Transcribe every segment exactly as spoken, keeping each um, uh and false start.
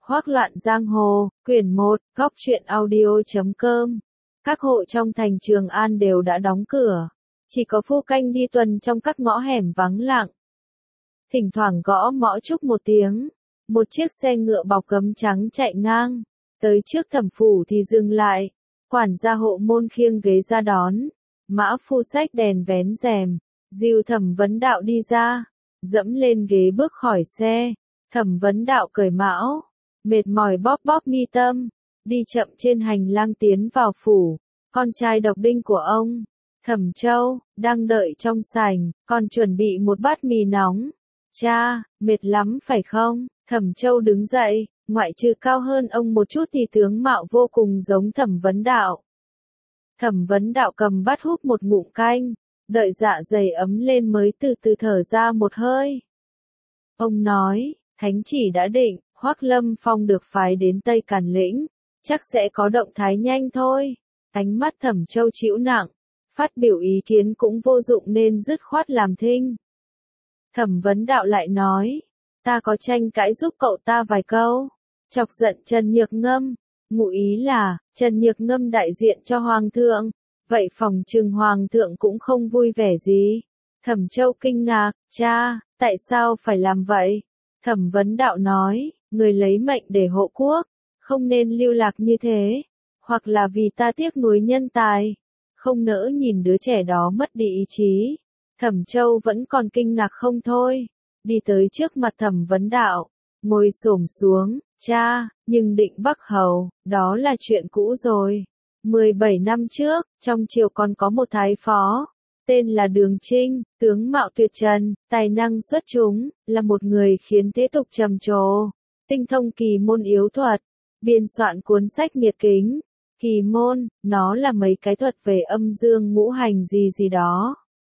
Hoác loạn giang hồ, quyển một, góc truyện audio chấm com. Các hộ trong thành Trường An đều đã đóng cửa. Chỉ có phu canh đi tuần trong các ngõ hẻm vắng lặng. Thỉnh thoảng gõ mõ chúc một tiếng. Một chiếc xe ngựa bọc gấm trắng chạy ngang. Tới trước thẩm phủ thì dừng lại. Quản gia hộ môn khiêng ghế ra đón. Mã phu xách đèn vén rèm. Dìu Thẩm Vấn Đạo đi ra. Dẫm lên ghế bước khỏi xe. Thẩm Vấn Đạo cởi mão. Mệt mỏi bóp bóp mi tâm. Đi chậm trên hành lang tiến vào phủ. Con trai độc đinh của ông, Thẩm Châu, đang đợi trong sảnh, còn chuẩn bị một bát mì nóng. Cha, mệt lắm phải không? Thẩm Châu đứng dậy, ngoại trừ cao hơn ông một chút thì tướng mạo vô cùng giống Thẩm Vấn Đạo. Thẩm Vấn Đạo cầm bát húp một ngụm canh, đợi dạ dày ấm lên mới từ từ thở ra một hơi. Ông nói, thánh chỉ đã định, Hoắc Lâm Phong được phái đến Tây Càn Lĩnh, chắc sẽ có động thái nhanh thôi. Ánh mắt Thẩm Châu chịu nặng, phát biểu ý kiến cũng vô dụng nên dứt khoát làm thinh. Thẩm Vấn Đạo lại nói, ta có tranh cãi giúp cậu ta vài câu, chọc giận Trần Nhược Ngâm, ngụ ý là, Trần Nhược Ngâm đại diện cho Hoàng thượng, vậy phòng trừng Hoàng thượng cũng không vui vẻ gì. Thẩm Châu kinh ngạc, cha, tại sao phải làm vậy? Thẩm Vấn Đạo nói, người lấy mệnh để hộ quốc, không nên lưu lạc như thế, hoặc là vì ta tiếc nuối nhân tài, không nỡ nhìn đứa trẻ đó mất đi ý chí. Thẩm Châu vẫn còn kinh ngạc không thôi, đi tới trước mặt Thẩm Vấn Đạo, ngồi xổm xuống, cha, nhưng Định Bắc Hầu, đó là chuyện cũ rồi. mười bảy năm trước, trong triều còn có một thái phó, tên là Đường Trinh, tướng mạo tuyệt trần, tài năng xuất chúng, là một người khiến thế tục trầm trồ, tinh thông kỳ môn yếu thuật, biên soạn cuốn sách nghiệt kính. Kỳ môn, nó là mấy cái thuật về âm dương ngũ hành gì gì đó.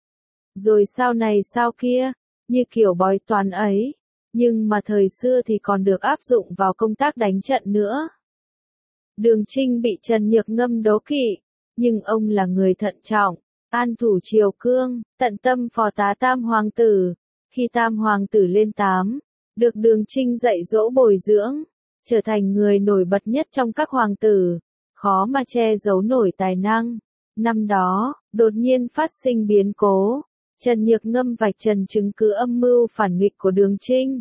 Rồi sau này sau kia, như kiểu bói toán ấy, nhưng mà thời xưa thì còn được áp dụng vào công tác đánh trận nữa. Đường Trinh bị Trần Nhược Ngâm đố kỵ, nhưng ông là người thận trọng, an thủ triều cương, tận tâm phò tá Tam Hoàng tử. Khi Tam Hoàng tử lên tám, được Đường Trinh dạy dỗ bồi dưỡng, trở thành người nổi bật nhất trong các hoàng tử, khó mà che giấu nổi tài năng. Năm đó, đột nhiên phát sinh biến cố, Trần Nhược Ngâm vạch trần chứng cứ âm mưu phản nghịch của Đường Trinh.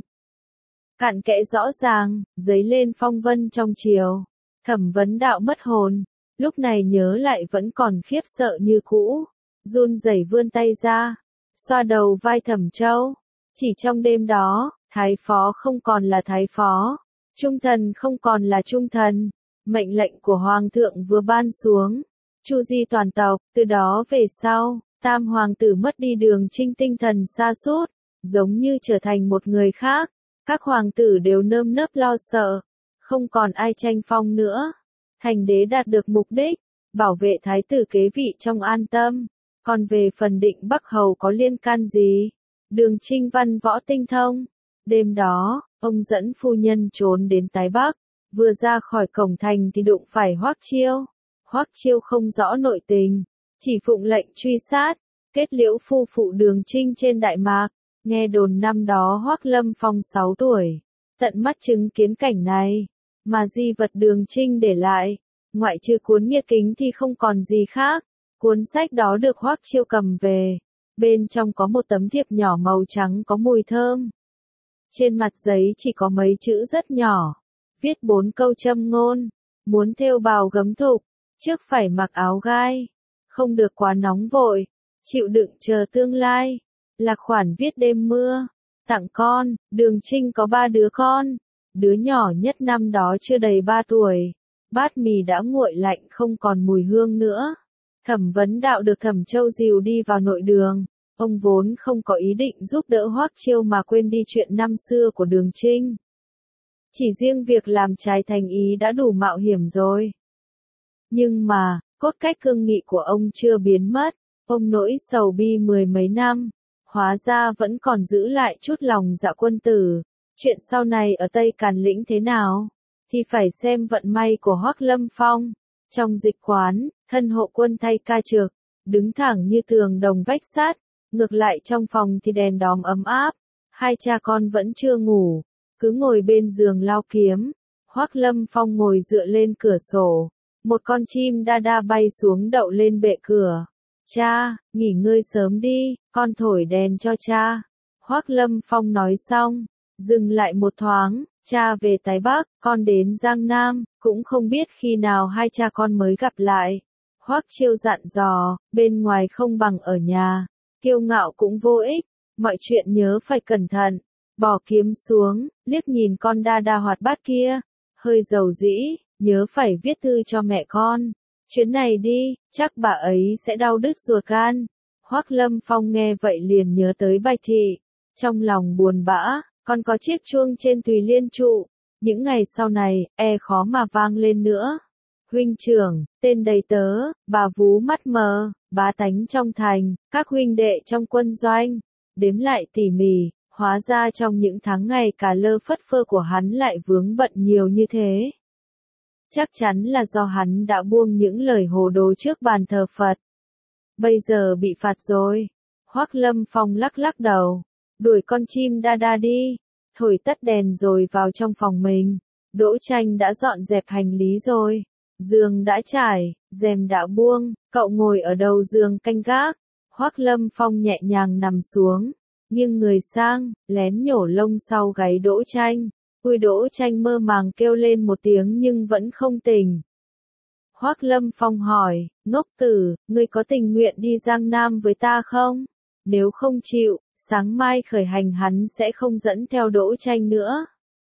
Cặn kẽ rõ ràng, dấy lên phong vân trong triều. Thẩm Vấn Đạo mất hồn, lúc này nhớ lại vẫn còn khiếp sợ như cũ, run rẩy vươn tay ra, xoa đầu vai Thẩm Châu. Chỉ trong đêm đó, thái phó không còn là thái phó, trung thần không còn là trung thần. Mệnh lệnh của Hoàng thượng vừa ban xuống, chu di toàn tộc, từ đó về sau, Tam Hoàng tử mất đi Đường Trinh tinh thần sa sút, giống như trở thành một người khác. Các hoàng tử đều nơm nớp lo sợ, không còn ai tranh phong nữa. Thành đế đạt được mục đích, bảo vệ thái tử kế vị trong an tâm. Còn về phần Định Bắc Hầu có liên can gì? Đường Trinh văn võ tinh thông. Đêm đó, ông dẫn phu nhân trốn đến Tái Bắc. Vừa ra khỏi cổng thành thì đụng phải Hoắc Chiêu. Hoắc Chiêu không rõ nội tình, chỉ phụng lệnh truy sát, kết liễu phu phụ Đường Trinh trên Đại Mạc. Nghe đồn năm đó Hoắc Lâm Phong sáu tuổi, tận mắt chứng kiến cảnh này, mà di vật Đường Trinh để lại, ngoại trừ cuốn nghiệt kính thì không còn gì khác. Cuốn sách đó được Hoắc Chiêu cầm về, bên trong có một tấm thiệp nhỏ màu trắng có mùi thơm. Trên mặt giấy chỉ có mấy chữ rất nhỏ, viết bốn câu châm ngôn, muốn thêu bào gấm thục, trước phải mặc áo gai, không được quá nóng vội, chịu đựng chờ tương lai. Lạc khoản viết đêm mưa, tặng con. Đường Trinh có ba đứa con, đứa nhỏ nhất năm đó chưa đầy ba tuổi, bát mì đã nguội lạnh không còn mùi hương nữa. Thẩm Vấn Đạo được Thẩm Châu dìu đi vào nội đường, ông vốn không có ý định giúp đỡ Hoắc Chiêu mà quên đi chuyện năm xưa của Đường Trinh. Chỉ riêng việc làm trái thành ý đã đủ mạo hiểm rồi. Nhưng mà, cốt cách cương nghị của ông chưa biến mất, ông nỗi sầu bi mười mấy năm, hóa ra vẫn còn giữ lại chút lòng dạ quân tử. Chuyện sau này ở Tây Càn Lĩnh thế nào, thì phải xem vận may của Hoắc Lâm Phong. Trong dịch quán, thân hộ quân thay ca trực, đứng thẳng như tường đồng vách sắt, ngược lại trong phòng thì đèn đóm ấm áp, hai cha con vẫn chưa ngủ, cứ ngồi bên giường lao kiếm, Hoắc Lâm Phong ngồi dựa lên cửa sổ, một con chim đa đa bay xuống đậu lên bệ cửa. Cha, nghỉ ngơi sớm đi, con thổi đèn cho cha. Hoắc Lâm Phong nói xong, dừng lại một thoáng, cha về Tái Bắc, con đến Giang Nam, cũng không biết khi nào hai cha con mới gặp lại. Hoắc Chiêu dặn dò, bên ngoài không bằng ở nhà, kiêu ngạo cũng vô ích, mọi chuyện nhớ phải cẩn thận. Bỏ kiếm xuống, liếc nhìn con đa đa hoạt bát kia, hơi dầu dĩ, nhớ phải viết thư cho mẹ con. Chuyến này đi, chắc bà ấy sẽ đau đứt ruột gan. Hoắc Lâm Phong nghe vậy liền nhớ tới Bạch Thị, trong lòng buồn bã, còn có chiếc chuông trên Tùy Liên trụ, những ngày sau này, e khó mà vang lên nữa. Huynh trưởng, tên đầy tớ, bà vú mắt mờ, bá tánh trong thành, các huynh đệ trong quân doanh, đếm lại tỉ mỉ, hóa ra trong những tháng ngày cà lơ phất phơ của hắn lại vướng bận nhiều như thế. Chắc chắn là do hắn đã buông những lời hồ đồ trước bàn thờ Phật. Bây giờ bị phạt rồi. Hoắc Lâm Phong lắc lắc đầu, đuổi con chim đa đa đi, thổi tắt đèn rồi vào trong phòng mình. Đỗ Tranh đã dọn dẹp hành lý rồi, giường đã trải, rèm đã buông, cậu ngồi ở đầu giường canh gác. Hoắc Lâm Phong nhẹ nhàng nằm xuống, nghiêng người sang, lén nhổ lông sau gáy Đỗ Tranh. Ui Đỗ Tranh mơ màng kêu lên một tiếng nhưng vẫn không tỉnh. Hoắc Lâm Phong hỏi, ngốc tử, ngươi có tình nguyện đi Giang Nam với ta không? Nếu không chịu, sáng mai khởi hành hắn sẽ không dẫn theo Đỗ Tranh nữa.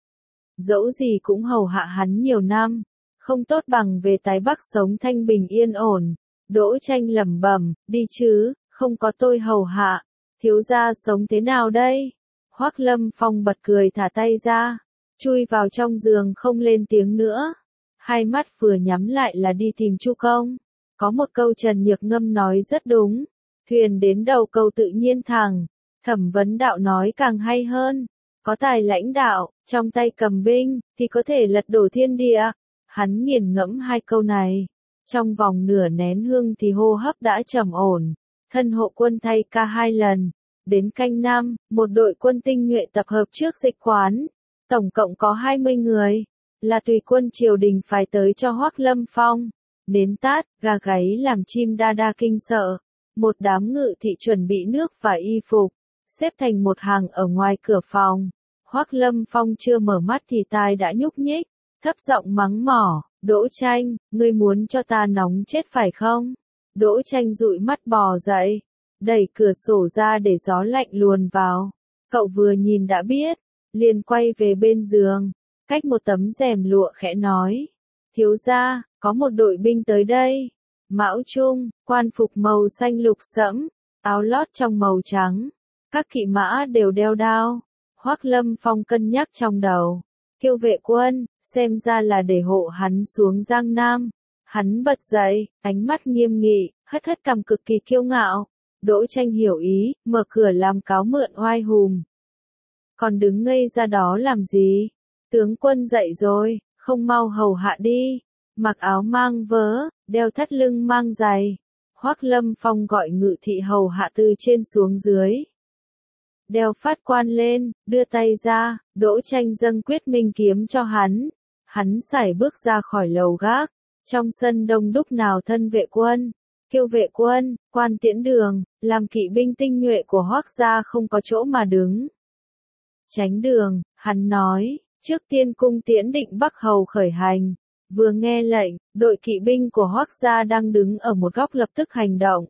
Dẫu gì cũng hầu hạ hắn nhiều năm, không tốt bằng về Tái Bắc sống thanh bình yên ổn. Đỗ Tranh lẩm bẩm, đi chứ, không có tôi hầu hạ, thiếu gia sống thế nào đây? Hoắc Lâm Phong bật cười thả tay ra, chui vào trong giường không lên tiếng nữa. Hai mắt vừa nhắm lại là đi tìm Chu Công. Có một câu Trần Nhược Ngâm nói rất đúng, thuyền đến đầu cầu tự nhiên thẳng. Thẩm Vấn Đạo nói càng hay hơn, có tài lãnh đạo, trong tay cầm binh, thì có thể lật đổ thiên địa. Hắn nghiền ngẫm hai câu này, trong vòng nửa nén hương thì hô hấp đã trầm ổn. Thân hộ quân thay ca hai lần, đến canh năm, một đội quân tinh nhuệ tập hợp trước dịch quán. Tổng cộng có hai mươi người, là tùy quân triều đình phải tới cho Hoắc Lâm Phong. Nến tát, gà gáy làm chim đa đa kinh sợ. Một đám ngự thị chuẩn bị nước và y phục, xếp thành một hàng ở ngoài cửa phòng. Hoắc Lâm Phong chưa mở mắt thì tai đã nhúc nhích, thấp giọng mắng mỏ, Đỗ Tranh, ngươi muốn cho ta nóng chết phải không? Đỗ Tranh dụi mắt bò dậy, đẩy cửa sổ ra để gió lạnh luồn vào. Cậu vừa nhìn đã biết, liền quay về bên giường, cách một tấm rèm lụa khẽ nói, thiếu gia, có một đội binh tới đây. Mão Trung, quan phục màu xanh lục sẫm, áo lót trong màu trắng, các kỵ mã đều đeo đao. Hoắc Lâm Phong cân nhắc trong đầu, Kiêu Vệ Quân, xem ra là để hộ hắn xuống Giang Nam. Hắn bật dậy, ánh mắt nghiêm nghị, hất hất cằm cực kỳ kiêu ngạo. Đỗ Tranh hiểu ý, mở cửa làm cáo mượn oai hùng. Còn đứng ngây ra đó làm gì? Tướng quân dậy rồi, không mau hầu hạ đi. Mặc áo mang vớ, đeo thắt lưng mang giày. Hoắc Lâm Phong gọi ngự thị hầu hạ từ trên xuống dưới. Đeo phát quan lên, đưa tay ra, Đỗ Tranh dâng quyết minh kiếm cho hắn. Hắn sải bước ra khỏi lầu gác. Trong sân đông đúc nào thân vệ quân, Kiêu Vệ Quân, quan tiễn đường, làm kỵ binh tinh nhuệ của Hoắc gia không có chỗ mà đứng. Tránh đường, hắn nói, trước tiên cung tiễn Định Bắc hầu khởi hành. Vừa nghe lệnh, đội kỵ binh của Hoắc gia đang đứng ở một góc lập tức hành động.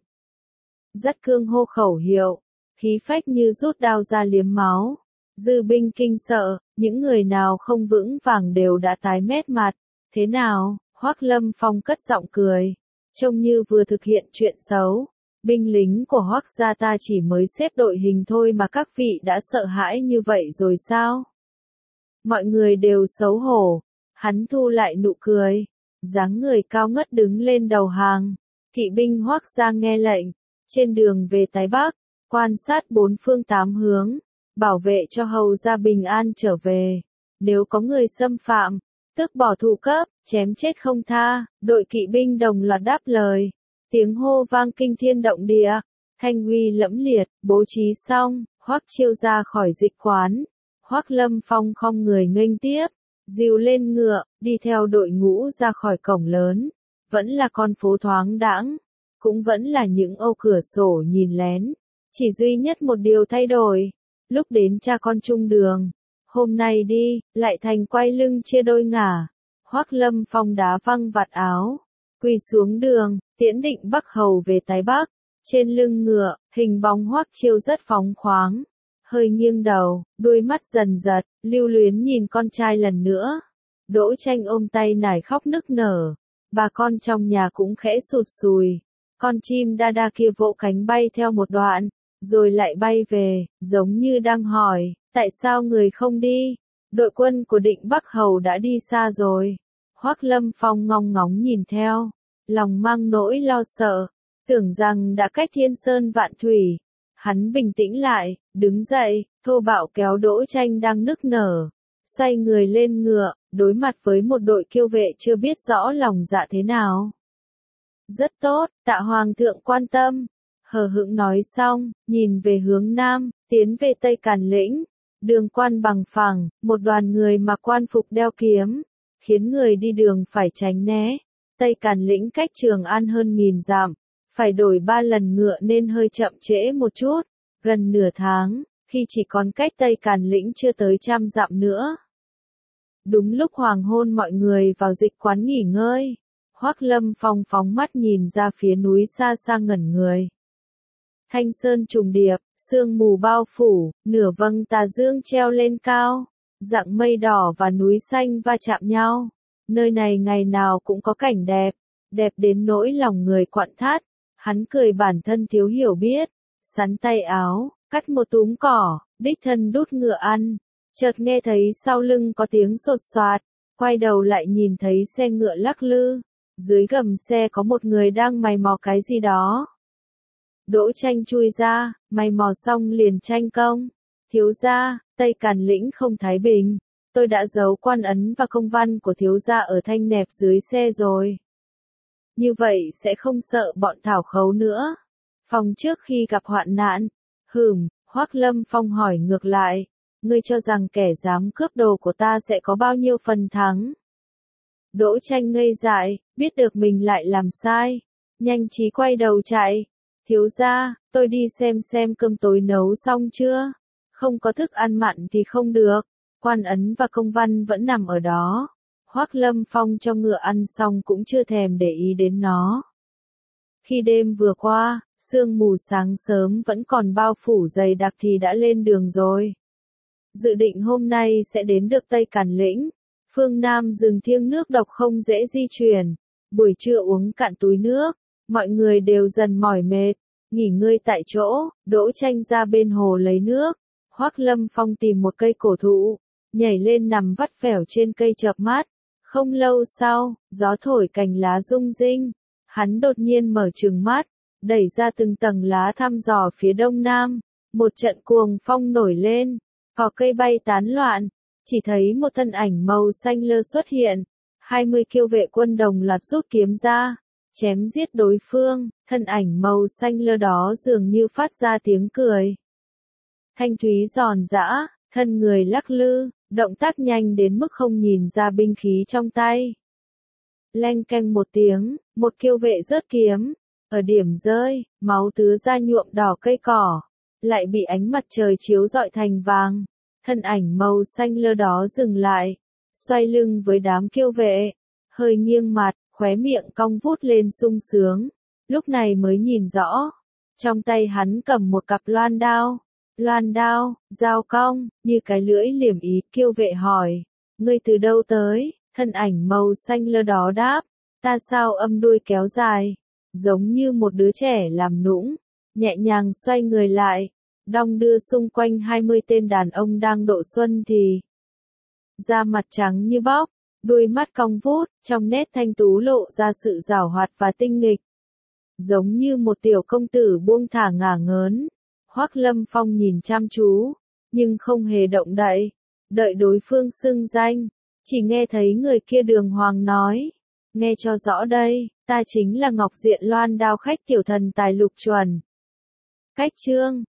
Dắt cương hô khẩu hiệu, khí phách như rút đao ra liếm máu. Dư binh kinh sợ, những người nào không vững vàng đều đã tái mét mặt. Thế nào? Hoắc Lâm Phong cất giọng cười, trông như vừa thực hiện chuyện xấu. Binh lính của Hoắc gia ta chỉ mới xếp đội hình thôi mà các vị đã sợ hãi như vậy rồi sao? Mọi người đều xấu hổ. Hắn thu lại nụ cười, dáng người cao ngất đứng lên đầu hàng. Kỵ binh Hoắc gia nghe lệnh, trên đường về Tái Bắc, quan sát bốn phương tám hướng, bảo vệ cho hầu gia bình an trở về. Nếu có người xâm phạm, tức bỏ thủ cấp, chém chết không tha. Đội kỵ binh đồng loạt đáp lời. Tiếng hô vang kinh thiên động địa, thanh uy lẫm liệt. Bố trí xong, Hoắc Chiêu ra khỏi dịch quán. Hoắc Lâm Phong khom người nghênh tiếp, dìu lên ngựa, đi theo đội ngũ ra khỏi cổng lớn. Vẫn là con phố thoáng đãng, cũng vẫn là những ô cửa sổ nhìn lén. Chỉ duy nhất một điều thay đổi, lúc đến cha con chung đường. Hôm nay đi, lại thành quay lưng chia đôi ngả. Hoắc Lâm Phong đá văng vạt áo, quỳ xuống đường, tiễn Định Bắc Hầu về Tái Bắc. Trên lưng ngựa, hình bóng Hoắc Chiêu rất phóng khoáng. Hơi nghiêng đầu, đuôi mắt dần giật, lưu luyến nhìn con trai lần nữa. Đỗ Tranh ôm tay nải khóc nức nở. Bà con trong nhà cũng khẽ sụt sùi. Con chim đa đa kia vỗ cánh bay theo một đoạn, rồi lại bay về, giống như đang hỏi, tại sao người không đi? Đội quân của Định Bắc Hầu đã đi xa rồi. Hoắc Lâm Phong ngong ngóng nhìn theo, lòng mang nỗi lo sợ, tưởng rằng đã cách thiên sơn vạn thủy. Hắn bình tĩnh lại, đứng dậy, thô bạo kéo Đỗ Tranh đang nức nở, xoay người lên ngựa, đối mặt với một đội kiêu vệ chưa biết rõ lòng dạ thế nào. Rất tốt, tạ hoàng thượng quan tâm. Hờ hững nói xong, nhìn về hướng nam, tiến về Tây Càn Lĩnh. Đường quan bằng phẳng, một đoàn người mặc quan phục đeo kiếm, khiến người đi đường phải tránh né. Tây Càn Lĩnh cách Trường An hơn nghìn dặm, phải đổi ba lần ngựa nên hơi chậm trễ một chút. Gần nửa tháng, khi chỉ còn cách Tây Càn Lĩnh chưa tới trăm dặm nữa. Đúng lúc hoàng hôn mọi người vào dịch quán nghỉ ngơi. Hoắc Lâm Phong phóng mắt nhìn ra phía núi xa xa ngẩn người. Thanh sơn trùng điệp, sương mù bao phủ, nửa vầng tà dương treo lên cao, dạng mây đỏ và núi xanh va chạm nhau. Nơi này ngày nào cũng có cảnh đẹp, đẹp đến nỗi lòng người quặn thắt. Hắn cười bản thân thiếu hiểu biết, sắn tay áo, cắt một túm cỏ, đích thân đút ngựa ăn. Chợt nghe thấy sau lưng có tiếng sột soạt, quay đầu lại nhìn thấy xe ngựa lắc lư. Dưới gầm xe có một người đang mày mò cái gì đó. Đỗ Tranh chui ra, mày mò xong liền tranh công. Thiếu gia, Tây Càn Lĩnh không thái bình. Tôi đã giấu quan ấn và công văn của thiếu gia ở thanh nẹp dưới xe rồi. Như vậy sẽ không sợ bọn thảo khấu nữa. Phòng trước khi gặp hoạn nạn. Hừm, Hoắc Lâm Phong hỏi ngược lại. Ngươi cho rằng kẻ dám cướp đồ của ta sẽ có bao nhiêu phần thắng? Đỗ Tranh ngây dại, biết được mình lại làm sai. Nhanh trí quay đầu chạy. Thiếu gia, tôi đi xem xem cơm tối nấu xong chưa? Không có thức ăn mặn thì không được. Quan ấn và công văn vẫn nằm ở đó. Hoắc Lâm Phong cho ngựa ăn xong cũng chưa thèm để ý đến nó. Khi đêm vừa qua, sương mù sáng sớm vẫn còn bao phủ dày đặc thì đã lên đường rồi. Dự định hôm nay sẽ đến được Tây Càn Lĩnh. Phương Nam rừng thiêng nước độc không dễ di chuyển. Buổi trưa uống cạn túi nước, mọi người đều dần mỏi mệt, nghỉ ngơi tại chỗ. Đỗ Tranh ra bên hồ lấy nước. Hoắc Lâm Phong tìm một cây cổ thụ, nhảy lên nằm vắt vẻo trên cây chợp mắt. Không lâu sau, gió thổi cành lá rung rinh. Hắn đột nhiên mở trừng mắt, đẩy ra từng tầng lá thăm dò phía đông nam. Một trận cuồng phong nổi lên, cỏ cây bay tán loạn. Chỉ thấy một thân ảnh màu xanh lơ xuất hiện. Hai mươi kiêu vệ quân đồng loạt rút kiếm ra, chém giết đối phương. Thân ảnh màu xanh lơ đó dường như phát ra tiếng cười. Thanh thúy giòn giã, thân người lắc lư, động tác nhanh đến mức không nhìn ra binh khí trong tay. Leng keng một tiếng, một kiêu vệ rớt kiếm. Ở điểm rơi, máu tứa ra nhuộm đỏ cây cỏ, lại bị ánh mặt trời chiếu rọi thành vàng. Thân ảnh màu xanh lơ đó dừng lại, xoay lưng với đám kiêu vệ, hơi nghiêng mặt, khóe miệng cong vút lên sung sướng. Lúc này mới nhìn rõ, trong tay hắn cầm một cặp loan đao. Loan đao, dao cong, như cái lưỡi liềm ý. Kiêu vệ hỏi, ngươi từ đâu tới? Thân ảnh màu xanh lơ đó đáp, ta sao âm đuôi kéo dài, giống như một đứa trẻ làm nũng. Nhẹ nhàng xoay người lại, đong đưa xung quanh hai mươi tên đàn ông đang độ xuân thì. Da mặt trắng như bóc, đuôi mắt cong vút, trong nét thanh tú lộ ra sự giảo hoạt và tinh nghịch. Giống như một tiểu công tử buông thả ngả ngớn. Hoắc Lâm Phong nhìn chăm chú, nhưng không hề động đậy, đợi đối phương xưng danh, chỉ nghe thấy người kia đường hoàng nói, nghe cho rõ đây, ta chính là Ngọc Diện Loan Đao khách tiểu thần tài Lục Chuẩn. Cách chương